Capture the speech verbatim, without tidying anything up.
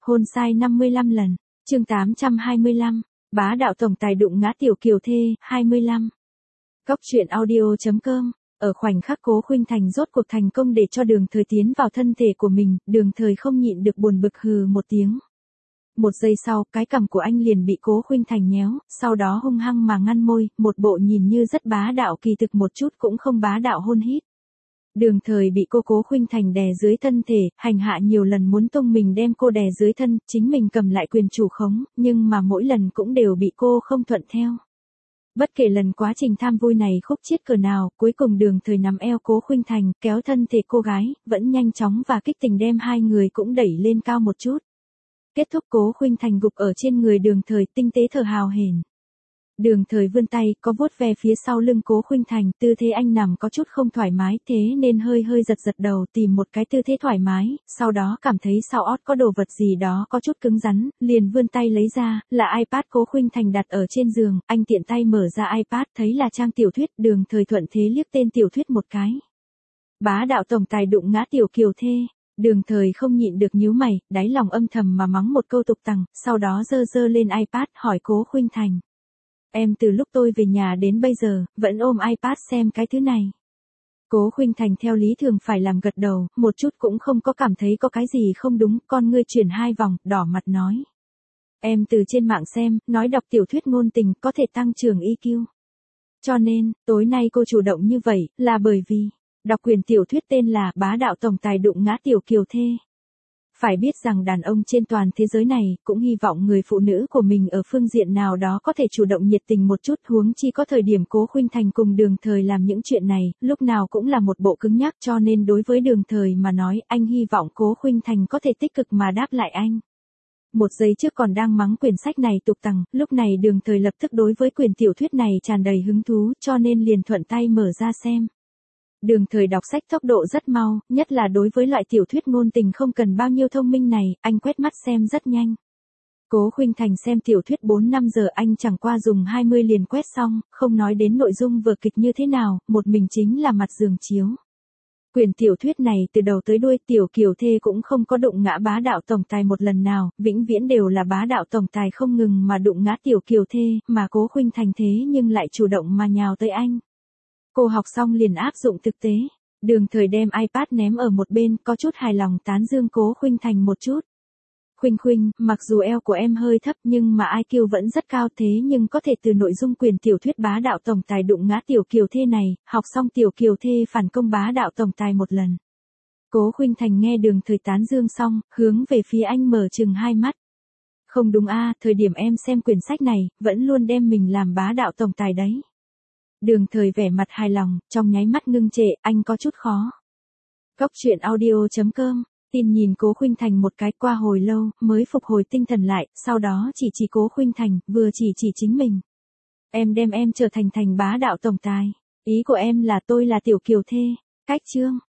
Hôn sai năm mươi lăm lần. Chương tám trăm hai mươi lăm. Bá đạo tổng tài đụng ngã tiểu kiều thê, hai mươi lăm. Góc truyện audio chấm com. Ở khoảnh khắc Cố Khuynh Thành rốt cuộc thành công để cho Đường Thời tiến vào thân thể của mình, Đường Thời không nhịn được buồn bực hừ một tiếng. Một giây sau, cái cằm của anh liền bị Cố Khuynh Thành nhéo, sau đó hung hăng mà ngăn môi, một bộ nhìn như rất bá đạo kỳ thực một chút cũng không bá đạo hôn hít. Đường Thời bị cô Cố Khuynh Thành đè dưới thân thể, hành hạ nhiều lần muốn tung mình đem cô đè dưới thân, chính mình cầm lại quyền chủ khống, nhưng mà mỗi lần cũng đều bị cô không thuận theo. Bất kể lần quá trình tham vui này khúc chiết cỡ nào, cuối cùng Đường Thời nắm eo Cố Khuynh Thành, kéo thân thể cô gái, vẫn nhanh chóng và kích tình đem hai người cũng đẩy lên cao một chút. Kết thúc Cố Khuynh Thành gục ở trên người Đường Thời, tinh tế thở hào hển. Đường Thời vươn tay, có vuốt ve phía sau lưng Cố Khuynh Thành, tư thế anh nằm có chút không thoải mái, thế nên hơi hơi giật giật đầu tìm một cái tư thế thoải mái, sau đó cảm thấy sau ót có đồ vật gì đó có chút cứng rắn, liền vươn tay lấy ra, là iPad Cố Khuynh Thành đặt ở trên giường, anh tiện tay mở ra iPad thấy là trang tiểu thuyết, Đường Thời thuận thế liếc tên tiểu thuyết một cái. Bá đạo tổng tài đụng ngã tiểu kiều thê. Đường Thời không nhịn được nhíu mày, đáy lòng âm thầm mà mắng một câu tục tằng, sau đó giơ giơ lên iPad hỏi Cố Khuynh Thành. Em từ lúc tôi về nhà đến bây giờ, vẫn ôm iPad xem cái thứ này. Cố Khuynh Thành theo lý thường phải làm gật đầu, một chút cũng không có cảm thấy có cái gì không đúng, con ngươi chuyển hai vòng, đỏ mặt nói. Em từ trên mạng xem, nói đọc tiểu thuyết ngôn tình có thể tăng trưởng i kiu. Cho nên, tối nay cô chủ động như vậy, là bởi vì, đọc quyển tiểu thuyết tên là Bá đạo tổng tài đụng ngã tiểu kiều thê. Phải biết rằng đàn ông trên toàn thế giới này cũng hy vọng người phụ nữ của mình ở phương diện nào đó có thể chủ động nhiệt tình một chút, huống chi có thời điểm Cố Khuynh Thành cùng Đường Thời làm những chuyện này, lúc nào cũng là một bộ cứng nhắc, cho nên đối với Đường Thời mà nói, anh hy vọng Cố Khuynh Thành có thể tích cực mà đáp lại anh. Một giây trước còn đang mắng quyển sách này tục tằng, lúc này Đường Thời lập tức đối với quyển tiểu thuyết này tràn đầy hứng thú, cho nên liền thuận tay mở ra xem. Đường Thời đọc sách tốc độ rất mau, nhất là đối với loại tiểu thuyết ngôn tình không cần bao nhiêu thông minh này, anh quét mắt xem rất nhanh. Cố Khuynh Thành xem tiểu thuyết bốn năm giờ anh chẳng qua dùng hai mươi liền quét xong, không nói đến nội dung vở kịch như thế nào, một mình chính là mặt giường chiếu. Quyển tiểu thuyết này từ đầu tới đuôi tiểu kiều thê cũng không có đụng ngã bá đạo tổng tài một lần nào, vĩnh viễn đều là bá đạo tổng tài không ngừng mà đụng ngã tiểu kiều thê, mà Cố Khuynh Thành thế nhưng lại chủ động mà nhào tới anh. Cô học xong liền áp dụng thực tế. Đường Thời đem iPad ném ở một bên, có chút hài lòng tán dương Cố Khuynh Thành một chút. Khuynh Khuynh, mặc dù eo của em hơi thấp nhưng mà i kiu vẫn rất cao, thế nhưng có thể từ nội dung quyển tiểu thuyết Bá đạo tổng tài đụng ngã tiểu kiều thê này, học xong tiểu kiều thê phản công bá đạo tổng tài một lần. Cố Khuynh Thành nghe Đường Thời tán dương xong, hướng về phía anh mở trừng hai mắt. Không đúng a, thời điểm em xem quyển sách này, vẫn luôn đem mình làm bá đạo tổng tài đấy. Đường Thời vẻ mặt hài lòng, trong nháy mắt ngưng trệ, anh có chút khó. Góc truyện audio chấm com, tin nhìn Cố Khuynh Thành một cái, qua hồi lâu, mới phục hồi tinh thần lại, sau đó chỉ chỉ Cố Khuynh Thành, vừa chỉ chỉ chính mình. Em đem em trở thành thành bá đạo tổng tài. Ý của em là tôi là tiểu kiều thê. Cách chương.